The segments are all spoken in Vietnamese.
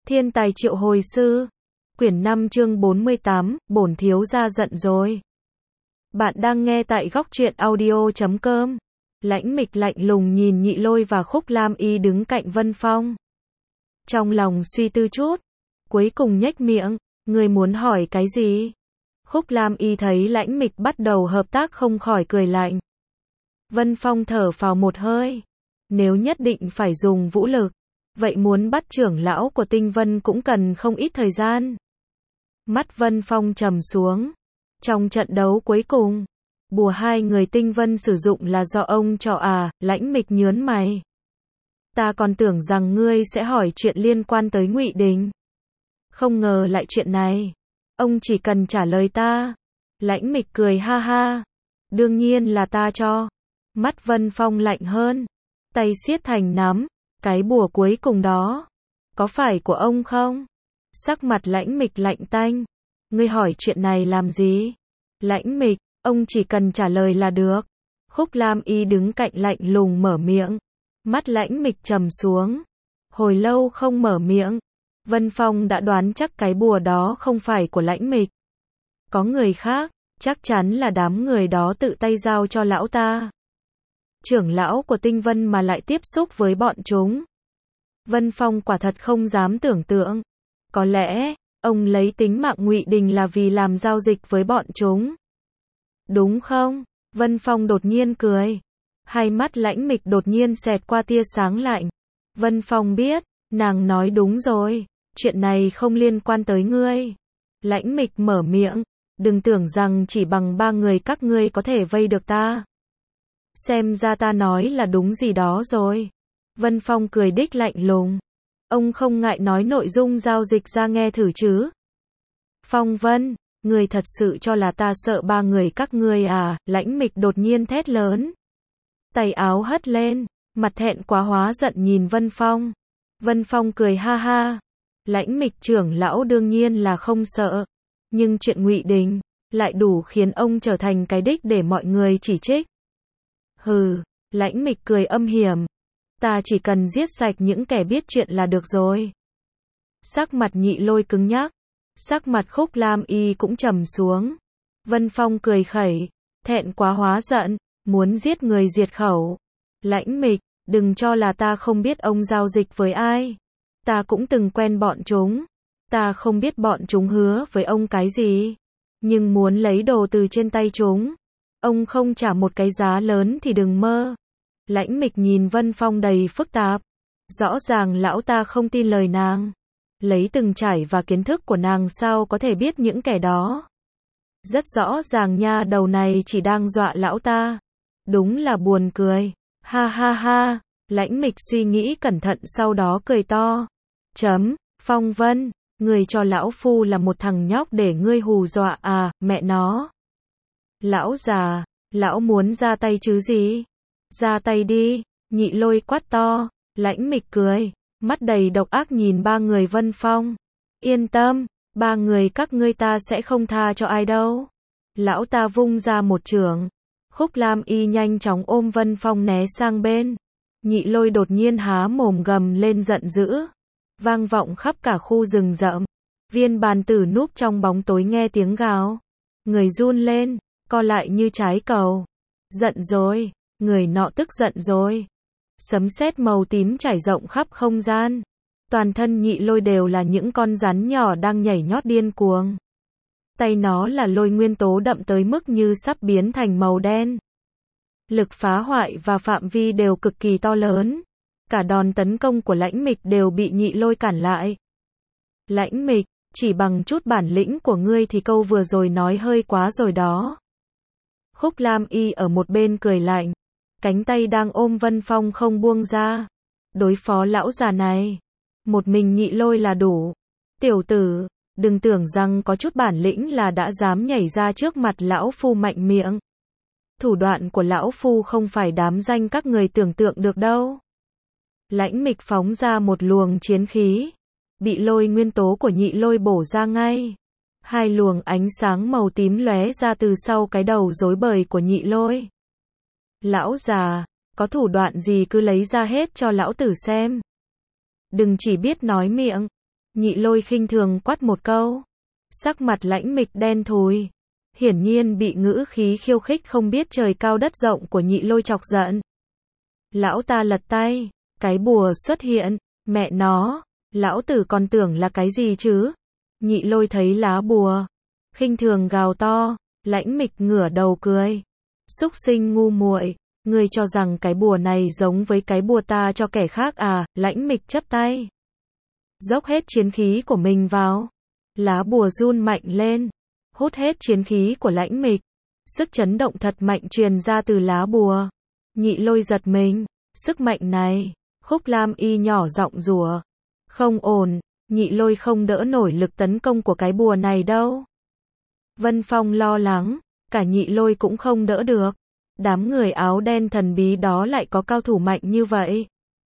Thiên tài triệu hồi sư. Quyển 5 chương 48, bổn thiếu gia giận rồi. Bạn đang nghe tại góc truyện audio.com. Lãnh Mịch lạnh lùng nhìn Nhị Lôi và Khúc Lam Y đứng cạnh Vân Phong. Trong lòng suy tư chút, cuối cùng nhếch miệng, người muốn hỏi cái gì? Khúc Lam Y thấy Lãnh Mịch bắt đầu hợp tác không khỏi cười lạnh. Vân Phong thở phào một hơi. Nếu nhất định phải dùng vũ lực, vậy muốn bắt trưởng lão của Tinh Vân cũng cần không ít thời gian. Mắt Vân Phong trầm xuống. Trong trận đấu cuối cùng, bùa hai người Tinh Vân sử dụng là do ông cho à? Lãnh Mịch nhớn mày. Ta còn tưởng rằng ngươi sẽ hỏi chuyện liên quan tới Ngụy Đình. Không ngờ lại chuyện này. Ông chỉ cần trả lời ta. Lãnh Mịch cười ha ha. Đương nhiên là ta cho. Mắt Vân Phong lạnh hơn. Tay siết thành nắm. Cái bùa cuối cùng đó, có phải của ông không? Sắc mặt Lãnh Mịch lạnh tanh. Ngươi hỏi chuyện này làm gì? Lãnh Mịch, ông chỉ cần trả lời là được. Khúc Lam Y đứng cạnh lạnh lùng mở miệng. Mắt Lãnh Mịch trầm xuống. Hồi lâu không mở miệng. Vân Phong đã đoán chắc cái bùa đó không phải của Lãnh Mịch. Có người khác, chắc chắn là đám người đó tự tay giao cho lão ta. Trưởng lão của Tinh Vân mà lại tiếp xúc với bọn chúng. Vân Phong quả thật không dám tưởng tượng. Có lẽ, ông lấy tính mạng Ngụy Đình là vì làm giao dịch với bọn chúng. Đúng không? Vân Phong đột nhiên cười. Hai mắt Lãnh Mịch đột nhiên xẹt qua tia sáng lạnh. Vân Phong biết, nàng nói đúng rồi. Chuyện này không liên quan tới ngươi. Lãnh Mịch mở miệng. Đừng tưởng rằng chỉ bằng ba người các ngươi có thể vây được ta. Xem ra ta nói là đúng gì đó rồi. Vân Phong cười đích lạnh lùng. Ông không ngại nói nội dung giao dịch ra nghe thử chứ? Phong Vân, người thật sự cho là ta sợ ba người các ngươi à? Lãnh Mịch đột nhiên thét lớn. Tay áo hất lên, mặt thẹn quá hóa giận nhìn Vân Phong. Vân Phong cười ha ha. Lãnh Mịch trưởng lão đương nhiên là không sợ. Nhưng chuyện Ngụy Đình, lại đủ khiến ông trở thành cái đích để mọi người chỉ trích. Hừ, Lãnh Mịch cười âm hiểm. Ta chỉ cần giết sạch những kẻ biết chuyện là được rồi. Sắc mặt Nhị Lôi cứng nhắc. Sắc mặt Khúc Lam Y cũng trầm xuống. Vân Phong cười khẩy. Thẹn quá hóa giận. Muốn giết người diệt khẩu. Lãnh Mịch, đừng cho là ta không biết ông giao dịch với ai. Ta cũng từng quen bọn chúng. Ta không biết bọn chúng hứa với ông cái gì. Nhưng muốn lấy đồ từ trên tay chúng. Ông không trả một cái giá lớn thì đừng mơ. Lãnh Mịch nhìn Vân Phong đầy phức tạp. Rõ ràng lão ta không tin lời nàng. Lấy từng trải và kiến thức của nàng sao có thể biết những kẻ đó. Rất rõ ràng nha đầu này chỉ đang dọa lão ta. Đúng là buồn cười. Ha ha ha. Lãnh Mịch suy nghĩ cẩn thận sau đó cười to. Phong Vân, người cho lão phu là một thằng nhóc để ngươi hù dọa à? Mẹ nó. Lão già, lão muốn ra tay chứ gì? Ra tay đi. Nhị Lôi quát to. Lãnh Mịch cười, mắt đầy độc ác nhìn ba người Vân Phong. Yên tâm, ba người các ngươi ta sẽ không tha cho ai đâu. Lão ta vung ra một chưởng. Khúc Lam Y nhanh chóng ôm Vân Phong né sang bên. Nhị Lôi đột nhiên há mồm gầm lên giận dữ. Vang vọng khắp cả khu rừng rậm. Viên bàn tử núp trong bóng tối nghe tiếng gào. Người run lên, co lại như trái cầu. Giận rồi, người nọ tức giận rồi. Sấm sét màu tím trải rộng khắp không gian. Toàn thân Nhị Lôi đều là những con rắn nhỏ đang nhảy nhót điên cuồng. Tay nó là lôi nguyên tố đậm tới mức như sắp biến thành màu đen. Lực phá hoại và phạm vi đều cực kỳ to lớn. Cả đòn tấn công của Lãnh Mịch đều bị Nhị Lôi cản lại. Lãnh Mịch, chỉ bằng chút bản lĩnh của ngươi thì câu vừa rồi nói hơi quá rồi đó. Khúc Lam Y ở một bên cười lạnh. Cánh tay đang ôm Vân Phong không buông ra. Đối phó lão già này, một mình Nhị Lôi là đủ. Tiểu tử, đừng tưởng rằng có chút bản lĩnh là đã dám nhảy ra trước mặt lão phu mạnh miệng. Thủ đoạn của lão phu không phải đám danh các người tưởng tượng được đâu. Lãnh Mịch phóng ra một luồng chiến khí. Bị lôi nguyên tố của Nhị Lôi bổ ra ngay. Hai luồng ánh sáng màu tím lóe ra từ sau cái đầu rối bời của Nhị Lôi. Lão già, có thủ đoạn gì cứ lấy ra hết cho lão tử xem. Đừng chỉ biết nói miệng. Nhị Lôi khinh thường quát một câu. Sắc mặt Lãnh Mịch đen thùi. Hiển nhiên bị ngữ khí khiêu khích không biết trời cao đất rộng của Nhị Lôi chọc giận. Lão ta lật tay, cái bùa xuất hiện, mẹ nó, lão tử còn tưởng là cái gì chứ? Nhị Lôi thấy lá bùa, khinh thường gào to, Lãnh Mịch ngửa đầu cười. Xúc sinh ngu muội, ngươi cho rằng cái bùa này giống với cái bùa ta cho kẻ khác à? Lãnh Mịch chắp tay, dốc hết chiến khí của mình vào. Lá bùa run mạnh lên, hút hết chiến khí của Lãnh Mịch. Sức chấn động thật mạnh truyền ra từ lá bùa. Nhị Lôi giật mình, sức mạnh này, Khúc Lam Y nhỏ giọng rủa. Không ổn, Nhị Lôi không đỡ nổi lực tấn công của cái bùa này đâu. Vân Phong lo lắng, cả Nhị Lôi cũng không đỡ được. Đám người áo đen thần bí đó lại có cao thủ mạnh như vậy.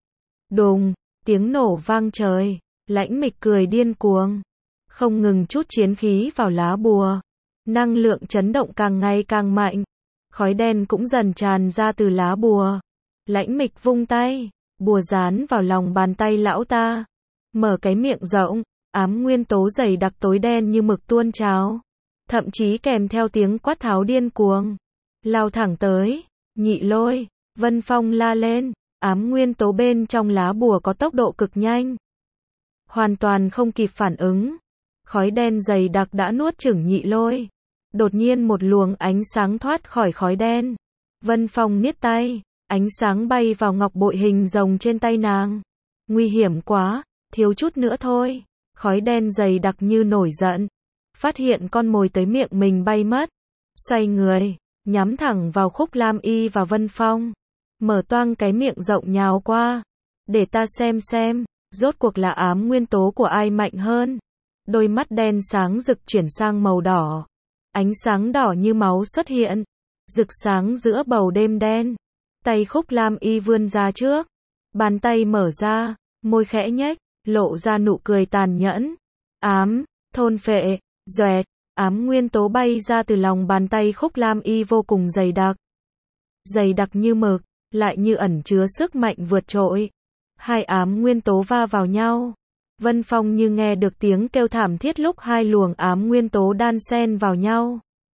Đùng, tiếng nổ vang trời, Lãnh Mịch cười điên cuồng, không ngừng trút chiến khí vào lá bùa. Năng lượng chấn động càng ngày càng mạnh, khói đen cũng dần tràn ra từ lá bùa. Lãnh Mịch vung tay, bùa dán vào lòng bàn tay lão ta, mở cái miệng rộng, ám nguyên tố dày đặc tối đen như mực tuôn trào, thậm chí kèm theo tiếng quát tháo điên cuồng, lao thẳng tới. Nhị Lôi, Vân Phong la lên, ám nguyên tố bên trong lá bùa có tốc độ cực nhanh, hoàn toàn không kịp phản ứng. Khói đen dày đặc đã nuốt chửng Nhị Lôi. Đột nhiên một luồng ánh sáng thoát khỏi khói đen. Vân Phong niết tay, ánh sáng bay vào ngọc bội hình rồng trên tay nàng. Nguy hiểm quá, thiếu chút nữa thôi. Khói đen dày đặc như nổi giận, phát hiện con mồi tới miệng mình bay mất. Xoay người, nhắm thẳng vào Khúc Lam Y và Vân Phong. Mở toang cái miệng rộng nhào qua. Để ta xem, rốt cuộc là ám nguyên tố của ai mạnh hơn. Đôi mắt đen sáng rực chuyển sang màu đỏ. Ánh sáng đỏ như máu xuất hiện, rực sáng giữa bầu đêm đen. Tay Khúc Lam Y vươn ra trước, bàn tay mở ra, môi khẽ nhếch, lộ ra nụ cười tàn nhẫn. Ám, thôn phệ, doẹt, ám nguyên tố bay ra từ lòng bàn tay Khúc Lam Y vô cùng dày đặc. Dày đặc như mực, lại như ẩn chứa sức mạnh vượt trội. Hai ám nguyên tố va vào nhau. Vân Phong như nghe được tiếng kêu thảm thiết lúc hai luồng ám nguyên tố đan xen vào nhau.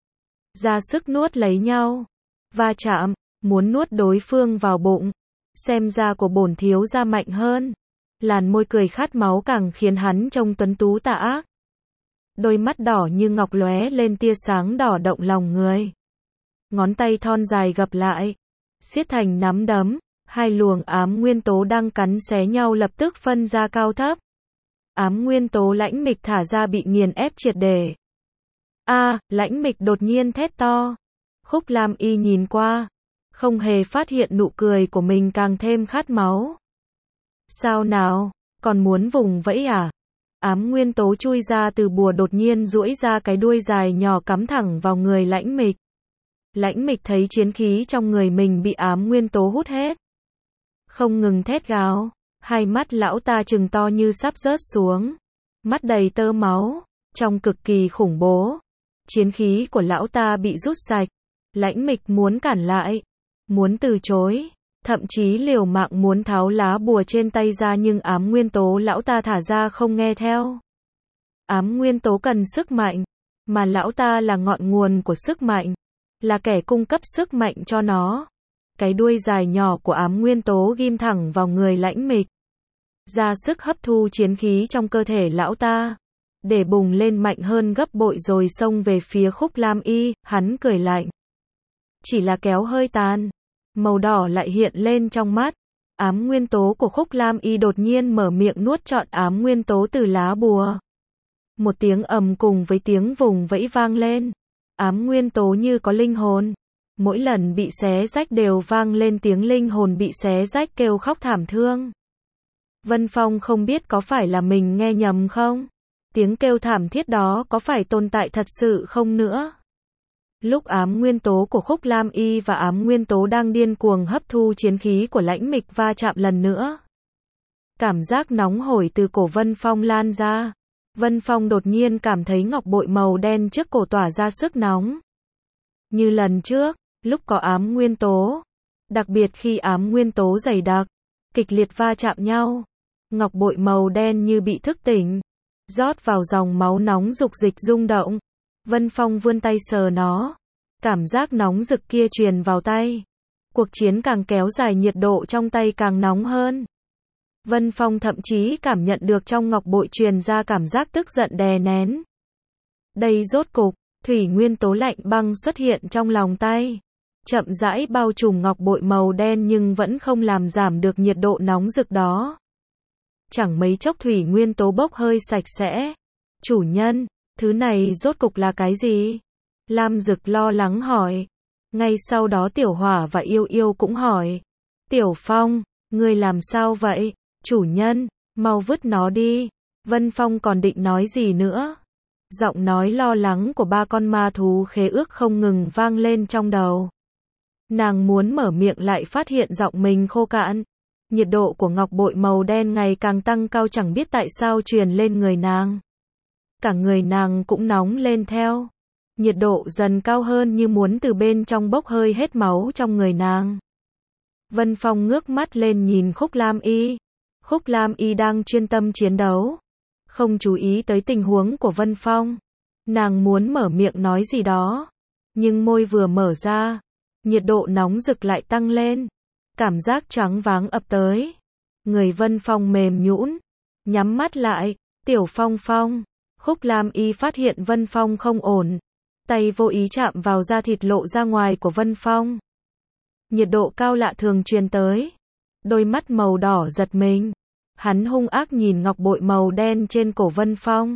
Ra sức nuốt lấy nhau. Va chạm, muốn nuốt đối phương vào bụng. Xem ra của bổn thiếu gia mạnh hơn. Làn môi cười khát máu càng khiến hắn trông tuấn tú tà ác. Đôi mắt đỏ như ngọc lóe lên tia sáng đỏ động lòng người. Ngón tay thon dài gập lại, siết thành nắm đấm. Hai luồng ám nguyên tố đang cắn xé nhau lập tức phân ra cao thấp. Ám nguyên tố Lãnh Mịch thả ra bị nghiền ép triệt để. Lãnh Mịch đột nhiên thét to. Khúc Lam Y nhìn qua, không hề phát hiện nụ cười của mình càng thêm khát máu. Sao nào, còn muốn vùng vẫy à? Ám nguyên tố chui ra từ bùa đột nhiên duỗi ra cái đuôi dài nhỏ cắm thẳng vào người Lãnh Mịch. Lãnh Mịch thấy chiến khí trong người mình bị ám nguyên tố hút hết, không ngừng thét gào. Hai mắt lão ta trừng to như sắp rớt xuống, mắt đầy tơ máu, trông cực kỳ khủng bố. Chiến khí của lão ta bị rút sạch. Lãnh Mịch muốn cản lại, muốn từ chối, thậm chí liều mạng muốn tháo lá bùa trên tay ra, nhưng ám nguyên tố lão ta thả ra không nghe theo. Ám nguyên tố cần sức mạnh, mà lão ta là ngọn nguồn của sức mạnh, là kẻ cung cấp sức mạnh cho nó. Cái đuôi dài nhỏ của ám nguyên tố ghim thẳng vào người Lãnh Mịch, ra sức hấp thu chiến khí trong cơ thể lão ta, để bùng lên mạnh hơn gấp bội rồi xông về phía Khúc Lam Y. Hắn cười lạnh, chỉ là kéo hơi tàn, màu đỏ lại hiện lên trong mắt. Ám nguyên tố của Khúc Lam Y đột nhiên mở miệng nuốt trọn ám nguyên tố từ lá bùa. Một tiếng ầm cùng với tiếng vùng vẫy vang lên. Ám nguyên tố như có linh hồn, mỗi lần bị xé rách đều vang lên tiếng linh hồn bị xé rách kêu khóc thảm thương. Vân Phong không biết có phải là mình nghe nhầm không? Tiếng kêu thảm thiết đó có phải tồn tại thật sự không nữa? Lúc ám nguyên tố của Khúc Lam Y và ám nguyên tố đang điên cuồng hấp thu chiến khí của Lãnh Mịch va chạm lần nữa, cảm giác nóng hổi từ cổ Vân Phong lan ra. Vân Phong đột nhiên cảm thấy ngọc bội màu đen trước cổ tỏa ra sức nóng. Như lần trước, lúc có ám nguyên tố, đặc biệt khi ám nguyên tố dày đặc, kịch liệt va chạm nhau, ngọc bội màu đen như bị thức tỉnh, rót vào dòng máu nóng dục dịch rung động. Vân Phong vươn tay sờ nó. Cảm giác nóng rực kia truyền vào tay. Cuộc chiến càng kéo dài, nhiệt độ trong tay càng nóng hơn. Vân Phong thậm chí cảm nhận được trong ngọc bội truyền ra cảm giác tức giận đè nén. Đây rốt cục, thủy nguyên tố lạnh băng xuất hiện trong lòng tay. Chậm rãi bao trùm ngọc bội màu đen nhưng vẫn không làm giảm được nhiệt độ nóng rực đó. Chẳng mấy chốc thủy nguyên tố bốc hơi sạch sẽ. Chủ nhân, thứ này rốt cục là cái gì? Lam Dực lo lắng hỏi. Ngay sau đó Tiểu Hỏa và Yêu Yêu cũng hỏi. Tiểu Phong, ngươi làm sao vậy? Chủ nhân, mau vứt nó đi. Vân Phong còn định nói gì nữa. Giọng nói lo lắng của ba con ma thú khế ước không ngừng vang lên trong đầu. Nàng muốn mở miệng lại phát hiện giọng mình khô cạn. Nhiệt độ của ngọc bội màu đen ngày càng tăng cao, chẳng biết tại sao truyền lên người nàng. Cả người nàng cũng nóng lên theo. Nhiệt độ dần cao hơn như muốn từ bên trong bốc hơi hết máu trong người nàng. Vân Phong ngước mắt lên nhìn Khúc Lam Y. Khúc Lam Y đang chuyên tâm chiến đấu. Không chú ý tới tình huống của Vân Phong. Nàng muốn mở miệng nói gì đó. Nhưng môi vừa mở ra. Nhiệt độ nóng rực lại tăng lên. Cảm giác choáng váng ập tới. Người Vân Phong mềm nhũn. Nhắm mắt lại. Tiểu Phong Phong. Khúc Lam Y phát hiện Vân Phong không ổn. Tay vô ý chạm vào da thịt lộ ra ngoài của Vân Phong. Nhiệt độ cao lạ thường truyền tới. Đôi mắt màu đỏ giật mình. Hắn hung ác nhìn ngọc bội màu đen trên cổ Vân Phong.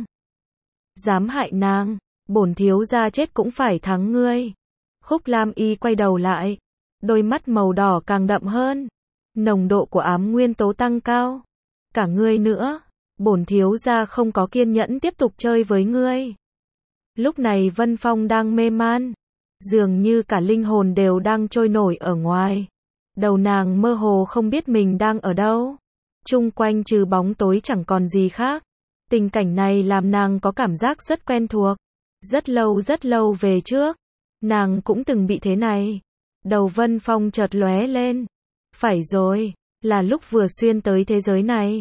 Dám hại nàng, bổn thiếu gia chết cũng phải thắng ngươi. Khúc Lam Y quay đầu lại. Đôi mắt màu đỏ càng đậm hơn. Nồng độ của ám nguyên tố tăng cao. Cả ngươi nữa, bổn thiếu gia không có kiên nhẫn tiếp tục chơi với ngươi. Lúc này Vân Phong đang mê man. Dường như cả linh hồn đều đang trôi nổi ở ngoài. Đầu nàng mơ hồ không biết mình đang ở đâu. Chung quanh trừ bóng tối chẳng còn gì khác. Tình cảnh này làm nàng có cảm giác rất quen thuộc. Rất lâu về trước, nàng cũng từng bị thế này. Đầu Vân Phong chợt lóe lên. Phải rồi, là lúc vừa xuyên tới thế giới này.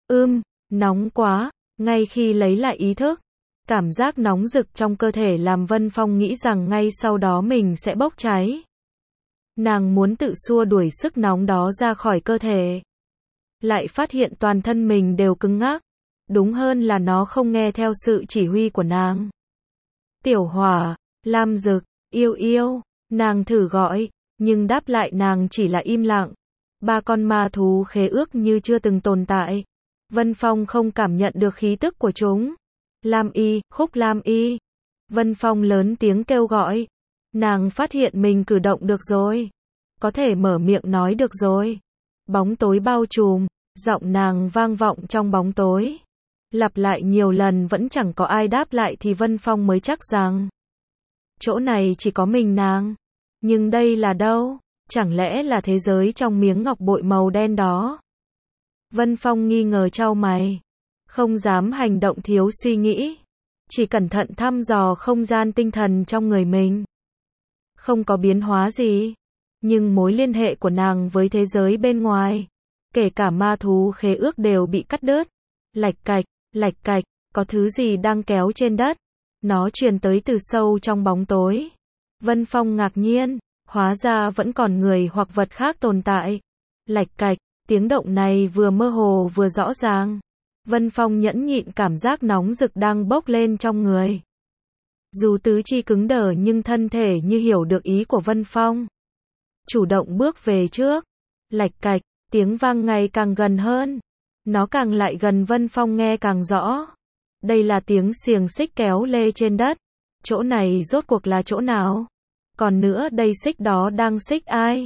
Nóng quá. Ngay khi lấy lại ý thức, cảm giác nóng rực trong cơ thể làm Vân Phong nghĩ rằng ngay sau đó mình sẽ bốc cháy. Nàng muốn tự xua đuổi sức nóng đó ra khỏi cơ thể. Lại phát hiện toàn thân mình đều cứng ngắc. Đúng hơn là nó không nghe theo sự chỉ huy của nàng. Tiểu Hỏa, Lam Dực, Yêu Yêu, nàng thử gọi, nhưng đáp lại nàng chỉ là im lặng. Ba con ma thú khế ước như chưa từng tồn tại. Vân Phong không cảm nhận được khí tức của chúng. Lam Y, Khúc Lam Y. Vân Phong lớn tiếng kêu gọi. Nàng phát hiện mình cử động được rồi. Có thể mở miệng nói được rồi. Bóng tối bao trùm, giọng nàng vang vọng trong bóng tối. Lặp lại nhiều lần vẫn chẳng có ai đáp lại thì Vân Phong mới chắc rằng chỗ này chỉ có mình nàng. Nhưng đây là đâu? Chẳng lẽ là thế giới trong miếng ngọc bội màu đen đó? Vân Phong nghi ngờ chau mày. Không dám hành động thiếu suy nghĩ. Chỉ cẩn thận thăm dò không gian tinh thần trong người mình. Không có biến hóa gì. Nhưng mối liên hệ của nàng với thế giới bên ngoài, kể cả ma thú khế ước đều bị cắt đứt. Lạch cạch, có thứ gì đang kéo trên đất. Nó truyền tới từ sâu trong bóng tối. Vân Phong ngạc nhiên, hóa ra vẫn còn người hoặc vật khác tồn tại. Lạch cạch, tiếng động này vừa mơ hồ vừa rõ ràng. Vân Phong nhẫn nhịn cảm giác nóng rực đang bốc lên trong người. Dù tứ chi cứng đờ nhưng thân thể như hiểu được ý của Vân Phong. Chủ động bước về trước. Lạch cạch, tiếng vang ngày càng gần hơn. Nó càng lại gần Vân Phong nghe càng rõ. Đây là tiếng xiềng xích kéo lê trên đất. Chỗ này rốt cuộc là chỗ nào? Còn nữa đây xích đó đang xích ai?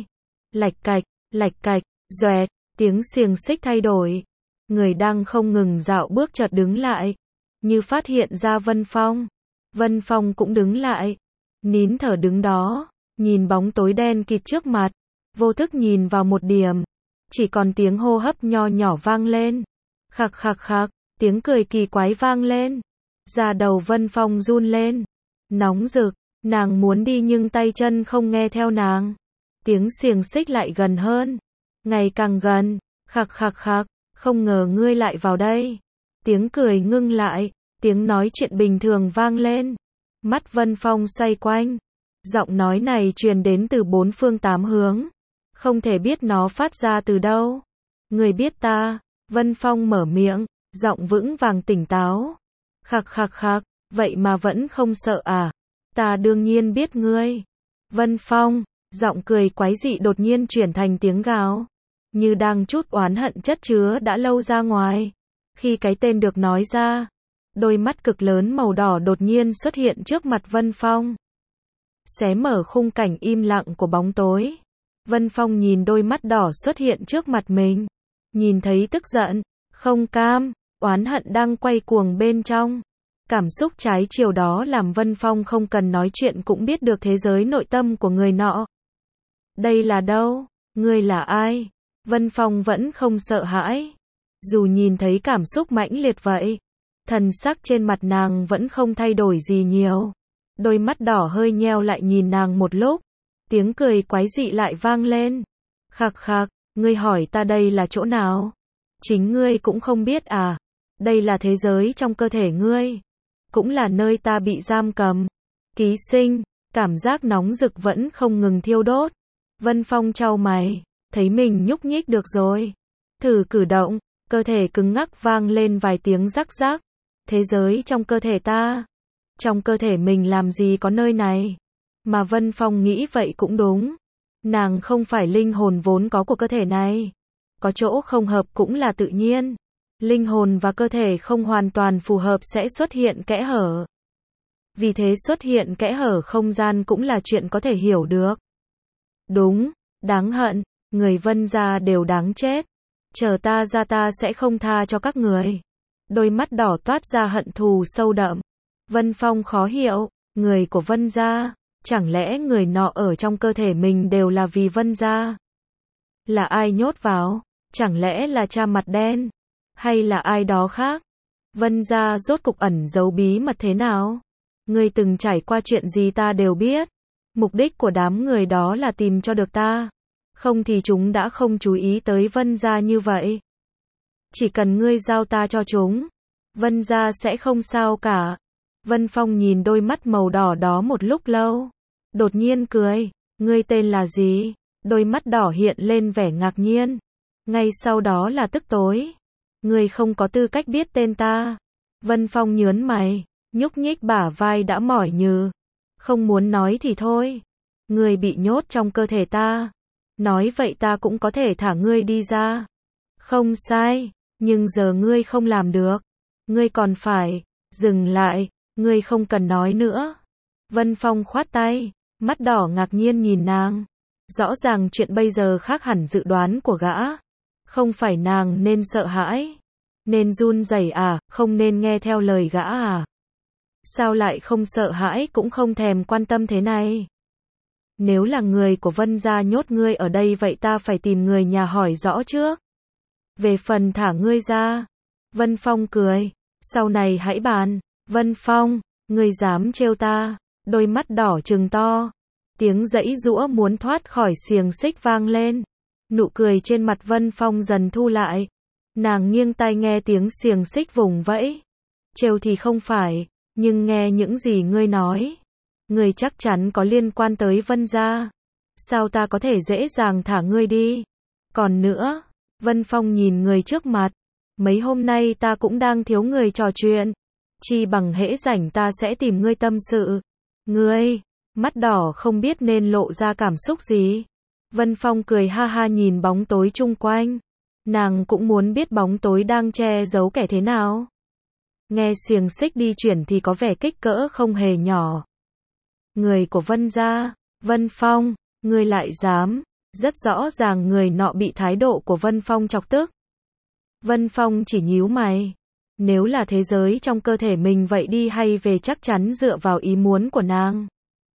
Lạch cạch, doẹt, tiếng xiềng xích thay đổi. Người đang không ngừng dạo bước chợt đứng lại. Như phát hiện ra Vân Phong. Vân Phong cũng đứng lại. Nín thở đứng đó. Nhìn bóng tối đen kịt trước mặt. Vô thức nhìn vào một điểm. Chỉ còn tiếng hô hấp nho nhỏ vang lên. Khạc khạc khạc. Tiếng cười kỳ quái vang lên. Da đầu Vân Phong run lên. Nóng rực. Nàng muốn đi nhưng tay chân không nghe theo nàng. Tiếng xiềng xích lại gần hơn. Ngày càng gần. Khạc khạc khạc. Không ngờ ngươi lại vào đây. Tiếng cười ngưng lại, tiếng nói chuyện bình thường vang lên. Mắt Vân Phong xoay quanh. Giọng nói này truyền đến từ bốn phương tám hướng. Không thể biết nó phát ra từ đâu. Người biết ta. Vân Phong mở miệng, giọng vững vàng tỉnh táo. Khặc khặc khặc, vậy mà vẫn không sợ à? Ta đương nhiên biết ngươi. Vân Phong, giọng cười quái dị đột nhiên chuyển thành tiếng gào. Như đang trút oán hận chất chứa đã lâu ra ngoài. Khi cái tên được nói ra, đôi mắt cực lớn màu đỏ đột nhiên xuất hiện trước mặt Vân Phong. Xé mở khung cảnh im lặng của bóng tối. Vân Phong nhìn đôi mắt đỏ xuất hiện trước mặt mình. Nhìn thấy tức giận, không cam, oán hận đang quay cuồng bên trong. Cảm xúc trái chiều đó làm Vân Phong không cần nói chuyện cũng biết được thế giới nội tâm của người nọ. Đây là đâu? Ngươi là ai? Vân Phong vẫn không sợ hãi. Dù nhìn thấy cảm xúc mãnh liệt vậy, thần sắc trên mặt nàng vẫn không thay đổi gì nhiều. Đôi mắt đỏ hơi nheo lại nhìn nàng một lúc. Tiếng cười quái dị lại vang lên. Khặc khặc, ngươi hỏi ta đây là chỗ nào? Chính ngươi cũng không biết à? Đây là thế giới trong cơ thể ngươi. Cũng là nơi ta bị giam cầm. Ký sinh, cảm giác nóng rực vẫn không ngừng thiêu đốt. Vân Phong chau mày, thấy mình nhúc nhích được rồi. Thử cử động, cơ thể cứng ngắc vang lên vài tiếng rắc rắc. Thế giới trong cơ thể ta. Trong cơ thể mình làm gì có nơi này? Mà Vân Phong nghĩ vậy cũng đúng. Nàng không phải linh hồn vốn có của cơ thể này. Có chỗ không hợp cũng là tự nhiên. Linh hồn và cơ thể không hoàn toàn phù hợp sẽ xuất hiện kẽ hở. Vì thế xuất hiện kẽ hở không gian cũng là chuyện có thể hiểu được. Đúng, đáng hận, người Vân gia đều đáng chết. Chờ ta ra ta sẽ không tha cho các người. Đôi mắt đỏ toát ra hận thù sâu đậm. Vân Phong khó hiểu, người của Vân gia, chẳng lẽ người nọ ở trong cơ thể mình đều là vì Vân gia? Là ai nhốt vào? Chẳng lẽ là cha mặt đen? Hay là ai đó khác? Vân gia rốt cục ẩn giấu bí mật thế nào? Ngươi từng trải qua chuyện gì ta đều biết. Mục đích của đám người đó là tìm cho được ta. Không thì chúng đã không chú ý tới Vân gia như vậy. Chỉ cần ngươi giao ta cho chúng, Vân gia sẽ không sao cả. Vân Phong nhìn đôi mắt màu đỏ đó một lúc lâu. Đột nhiên cười. Ngươi tên là gì? Đôi mắt đỏ hiện lên vẻ ngạc nhiên. Ngay sau đó là tức tối. Ngươi không có tư cách biết tên ta. Vân Phong nhớn mày, nhúc nhích bả vai đã mỏi nhừ. Không muốn nói thì thôi. Ngươi bị nhốt trong cơ thể ta. Nói vậy ta cũng có thể thả ngươi đi ra. Không sai, nhưng giờ ngươi không làm được. Ngươi còn phải, dừng lại, ngươi không cần nói nữa. Vân Phong khoát tay, mắt đỏ ngạc nhiên nhìn nàng. Rõ ràng chuyện bây giờ khác hẳn dự đoán của gã. Không phải nàng nên sợ hãi, nên run rẩy à, không nên nghe theo lời gã à? Sao lại không sợ hãi cũng không thèm quan tâm thế này? Nếu là người của Vân gia nhốt ngươi ở đây vậy ta phải tìm người nhà hỏi rõ trước. Về phần thả ngươi ra. Vân Phong cười, sau này hãy bàn. Vân Phong, ngươi dám trêu ta? Đôi mắt đỏ trừng to. Tiếng giãy giũa muốn thoát khỏi xiềng xích vang lên. Nụ cười trên mặt Vân Phong dần thu lại. Nàng nghiêng tai nghe tiếng xiềng xích vùng vẫy. Trêu thì không phải, nhưng nghe những gì ngươi nói, ngươi chắc chắn có liên quan tới Vân gia. Sao ta có thể dễ dàng thả ngươi đi? Còn nữa, Vân Phong nhìn người trước mặt. Mấy hôm nay ta cũng đang thiếu người trò chuyện. Chi bằng hễ rảnh ta sẽ tìm ngươi tâm sự. Ngươi, mắt đỏ không biết nên lộ ra cảm xúc gì. Vân Phong cười ha ha nhìn bóng tối chung quanh. Nàng cũng muốn biết bóng tối đang che giấu kẻ thế nào. Nghe xiềng xích đi chuyển thì có vẻ kích cỡ không hề nhỏ. Người của Vân gia, Vân Phong, ngươi lại dám. Rất rõ ràng người nọ bị thái độ của Vân Phong chọc tức. Vân Phong chỉ nhíu mày. Nếu là thế giới trong cơ thể mình vậy đi hay về chắc chắn dựa vào ý muốn của nàng.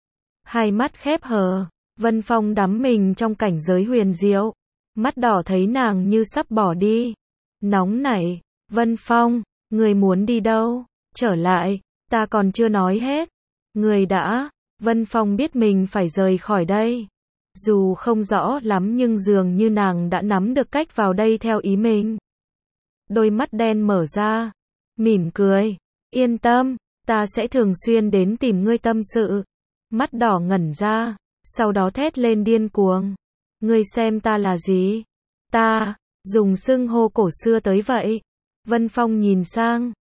Hai mắt khép hờ, Vân Phong đắm mình trong cảnh giới huyền diệu. Mắt đỏ thấy nàng như sắp bỏ đi. Nóng nảy, Vân Phong, ngươi muốn đi đâu? Trở lại, ta còn chưa nói hết. Ngươi đã, Vân Phong biết mình phải rời khỏi đây. Dù không rõ lắm nhưng dường như nàng đã nắm được cách vào đây theo ý mình. Đôi mắt đen mở ra, mỉm cười. Yên tâm, ta sẽ thường xuyên đến tìm ngươi tâm sự. Mắt đỏ ngẩn ra, sau đó thét lên điên cuồng. Ngươi xem ta là gì? Ta, dùng xưng hô cổ xưa tới vậy. Vân Phong nhìn sang,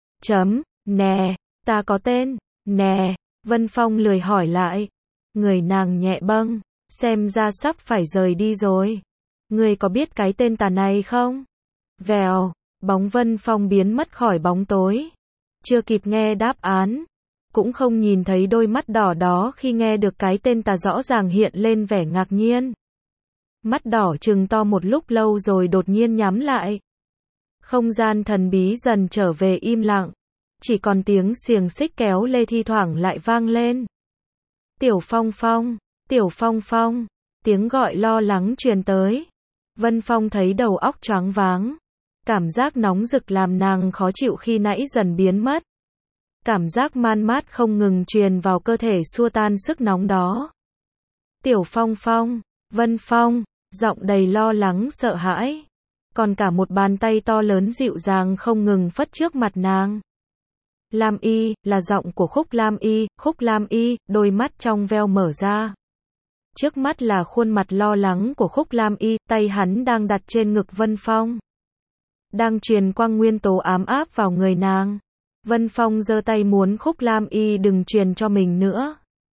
nè, ta có tên, nè. Vân Phong lười hỏi lại. Người nàng nhẹ bâng, xem ra sắp phải rời đi rồi. Ngươi có biết cái tên ta này không? Vèo, bóng Vân Phong biến mất khỏi bóng tối. Chưa kịp nghe đáp án, cũng không nhìn thấy đôi mắt đỏ đó khi nghe được cái tên ta rõ ràng hiện lên vẻ ngạc nhiên. Mắt đỏ trừng to một lúc lâu rồi đột nhiên nhắm lại. Không gian thần bí dần trở về im lặng. Chỉ còn tiếng xiềng xích kéo lê thi thoảng lại vang lên. Tiểu Phong Phong, Tiểu Phong Phong, tiếng gọi lo lắng truyền tới. Vân Phong thấy đầu óc choáng váng. Cảm giác nóng rực làm nàng khó chịu khi nãy dần biến mất. Cảm giác man mát không ngừng truyền vào cơ thể xua tan sức nóng đó. Tiểu Phong Phong, Vân Phong, giọng đầy lo lắng sợ hãi. Còn cả một bàn tay to lớn dịu dàng không ngừng phất trước mặt nàng. Lam Y, là giọng của Khúc Lam Y, đôi mắt trong veo mở ra. Trước mắt là khuôn mặt lo lắng của Khúc Lam Y, tay hắn đang đặt trên ngực Vân Phong. Đang truyền quang nguyên tố ám áp vào người nàng. Vân Phong giơ tay muốn Khúc Lam Y đừng truyền cho mình nữa.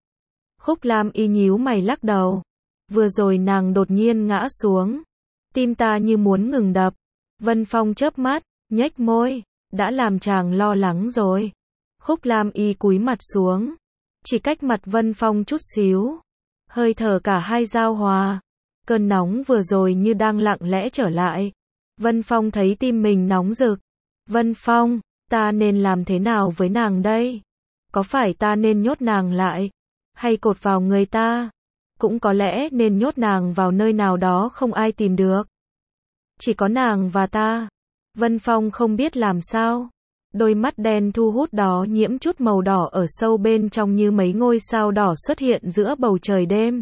Khúc Lam Y nhíu mày lắc đầu. Vừa rồi nàng đột nhiên ngã xuống. Tim ta như muốn ngừng đập. Vân Phong chớp mắt, nhếch môi. Đã làm chàng lo lắng rồi. Khúc Lam Y cúi mặt xuống. Chỉ cách mặt Vân Phong chút xíu. Hơi thở cả hai giao hòa. Cơn nóng vừa rồi như đang lặng lẽ trở lại. Vân Phong thấy tim mình nóng rực. Vân Phong, ta nên làm thế nào với nàng đây? Có phải ta nên nhốt nàng lại? Hay cột vào người ta? Cũng có lẽ nên nhốt nàng vào nơi nào đó không ai tìm được. Chỉ có nàng và ta. Vân Phong không biết làm sao. Đôi mắt đen thu hút đó nhiễm chút màu đỏ ở sâu bên trong như mấy ngôi sao đỏ xuất hiện giữa bầu trời đêm.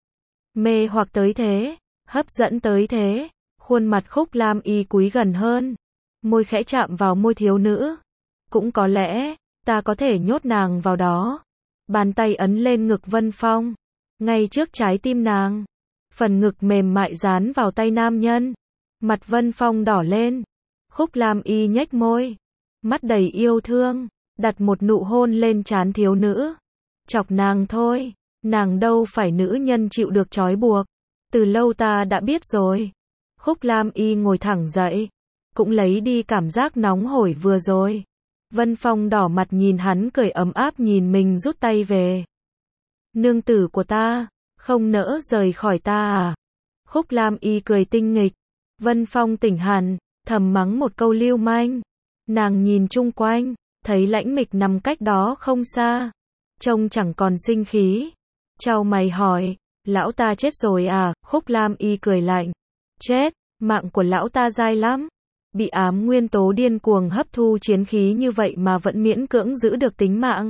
Mê hoặc tới thế, hấp dẫn tới thế. Khuôn mặt Khúc Lam Y cúi gần hơn. Môi khẽ chạm vào môi thiếu nữ. Cũng có lẽ, ta có thể nhốt nàng vào đó. Bàn tay ấn lên ngực Vân Phong. Ngay trước trái tim nàng. Phần ngực mềm mại dán vào tay nam nhân. Mặt Vân Phong đỏ lên. Khúc Lam Y nhếch môi. Mắt đầy yêu thương. Đặt một nụ hôn lên trán thiếu nữ. Chọc nàng thôi. Nàng đâu phải nữ nhân chịu được trói buộc. Từ lâu ta đã biết rồi. Khúc Lam Y ngồi thẳng dậy. Cũng lấy đi cảm giác nóng hổi vừa rồi. Vân Phong đỏ mặt nhìn hắn cười ấm áp nhìn mình rút tay về. Nương tử của ta, không nỡ rời khỏi ta à? Khúc Lam Y cười tinh nghịch. Vân Phong tỉnh hẳn, thầm mắng một câu lưu manh. Nàng nhìn chung quanh, thấy Lãnh Mịch nằm cách đó không xa. Trông chẳng còn sinh khí. Chau mày hỏi, lão ta chết rồi à? Khúc Lam Y cười lạnh. Chết, mạng của lão ta dai lắm. Bị ám nguyên tố điên cuồng hấp thu chiến khí như vậy mà vẫn miễn cưỡng giữ được tính mạng.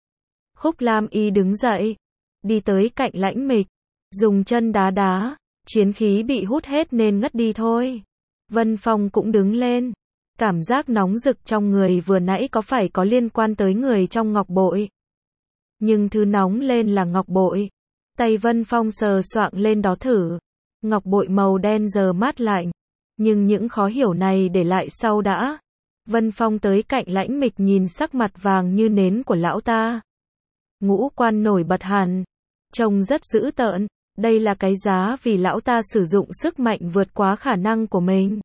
Khúc Lam Y đứng dậy, đi tới cạnh Lãnh Mịch, dùng chân đá đá, chiến khí bị hút hết nên ngất đi thôi. Vân Phong cũng đứng lên, cảm giác nóng rực trong người vừa nãy có phải có liên quan tới người trong ngọc bội. Nhưng thứ nóng lên là ngọc bội. Tay Vân Phong sờ soạng lên đó thử. Ngọc bội màu đen giờ mát lạnh. Nhưng những khó hiểu này để lại sau đã. Vân Phong tới cạnh Lãnh Mịch nhìn sắc mặt vàng như nến của lão ta. Ngũ quan nổi bật hẳn. Trông rất dữ tợn. Đây là cái giá vì lão ta sử dụng sức mạnh vượt quá khả năng của mình.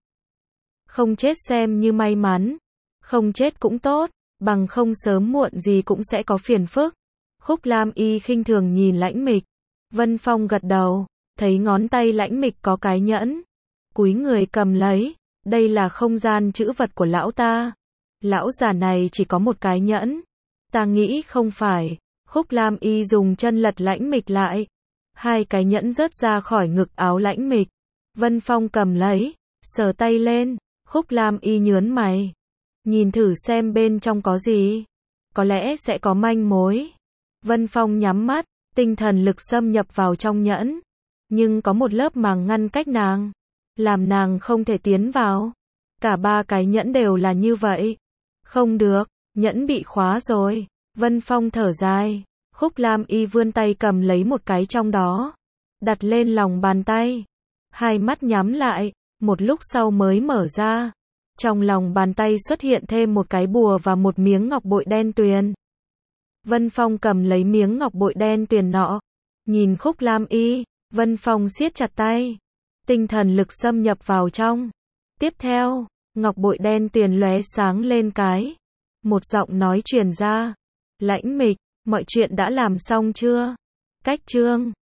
Không chết xem như may mắn. Không chết cũng tốt. Bằng không sớm muộn gì cũng sẽ có phiền phức. Khúc Lam Y khinh thường nhìn Lãnh Mịch. Vân Phong gật đầu. Thấy ngón tay Lãnh Mịch có cái nhẫn. Cúi người cầm lấy. Đây là không gian trữ vật của lão ta. Lão già này chỉ có một cái nhẫn. Ta nghĩ không phải. Khúc Lam Y dùng chân lật Lãnh Mịch lại. Hai cái nhẫn rớt ra khỏi ngực áo Lãnh Mịch. Vân Phong cầm lấy. Sờ tay lên. Khúc Lam Y nhớn mày. Nhìn thử xem bên trong có gì. Có lẽ sẽ có manh mối. Vân Phong nhắm mắt. Tinh thần lực xâm nhập vào trong nhẫn. Nhưng có một lớp màng ngăn cách nàng. Làm nàng không thể tiến vào. Cả ba cái nhẫn đều là như vậy. Không được, nhẫn bị khóa rồi. Vân Phong thở dài. Khúc Lam Y vươn tay cầm lấy một cái trong đó, đặt lên lòng bàn tay. Hai mắt nhắm lại, một lúc sau mới mở ra. Trong lòng bàn tay xuất hiện thêm một cái bùa và một miếng ngọc bội đen tuyền. Vân Phong cầm lấy miếng ngọc bội đen tuyền nọ, nhìn Khúc Lam Y, Vân Phong siết chặt tay. Tinh thần lực xâm nhập vào trong. Tiếp theo, ngọc bội đen tuyền lóe sáng lên cái. Một giọng nói truyền ra. Lãnh Mịch, mọi chuyện đã làm xong chưa? Cách chương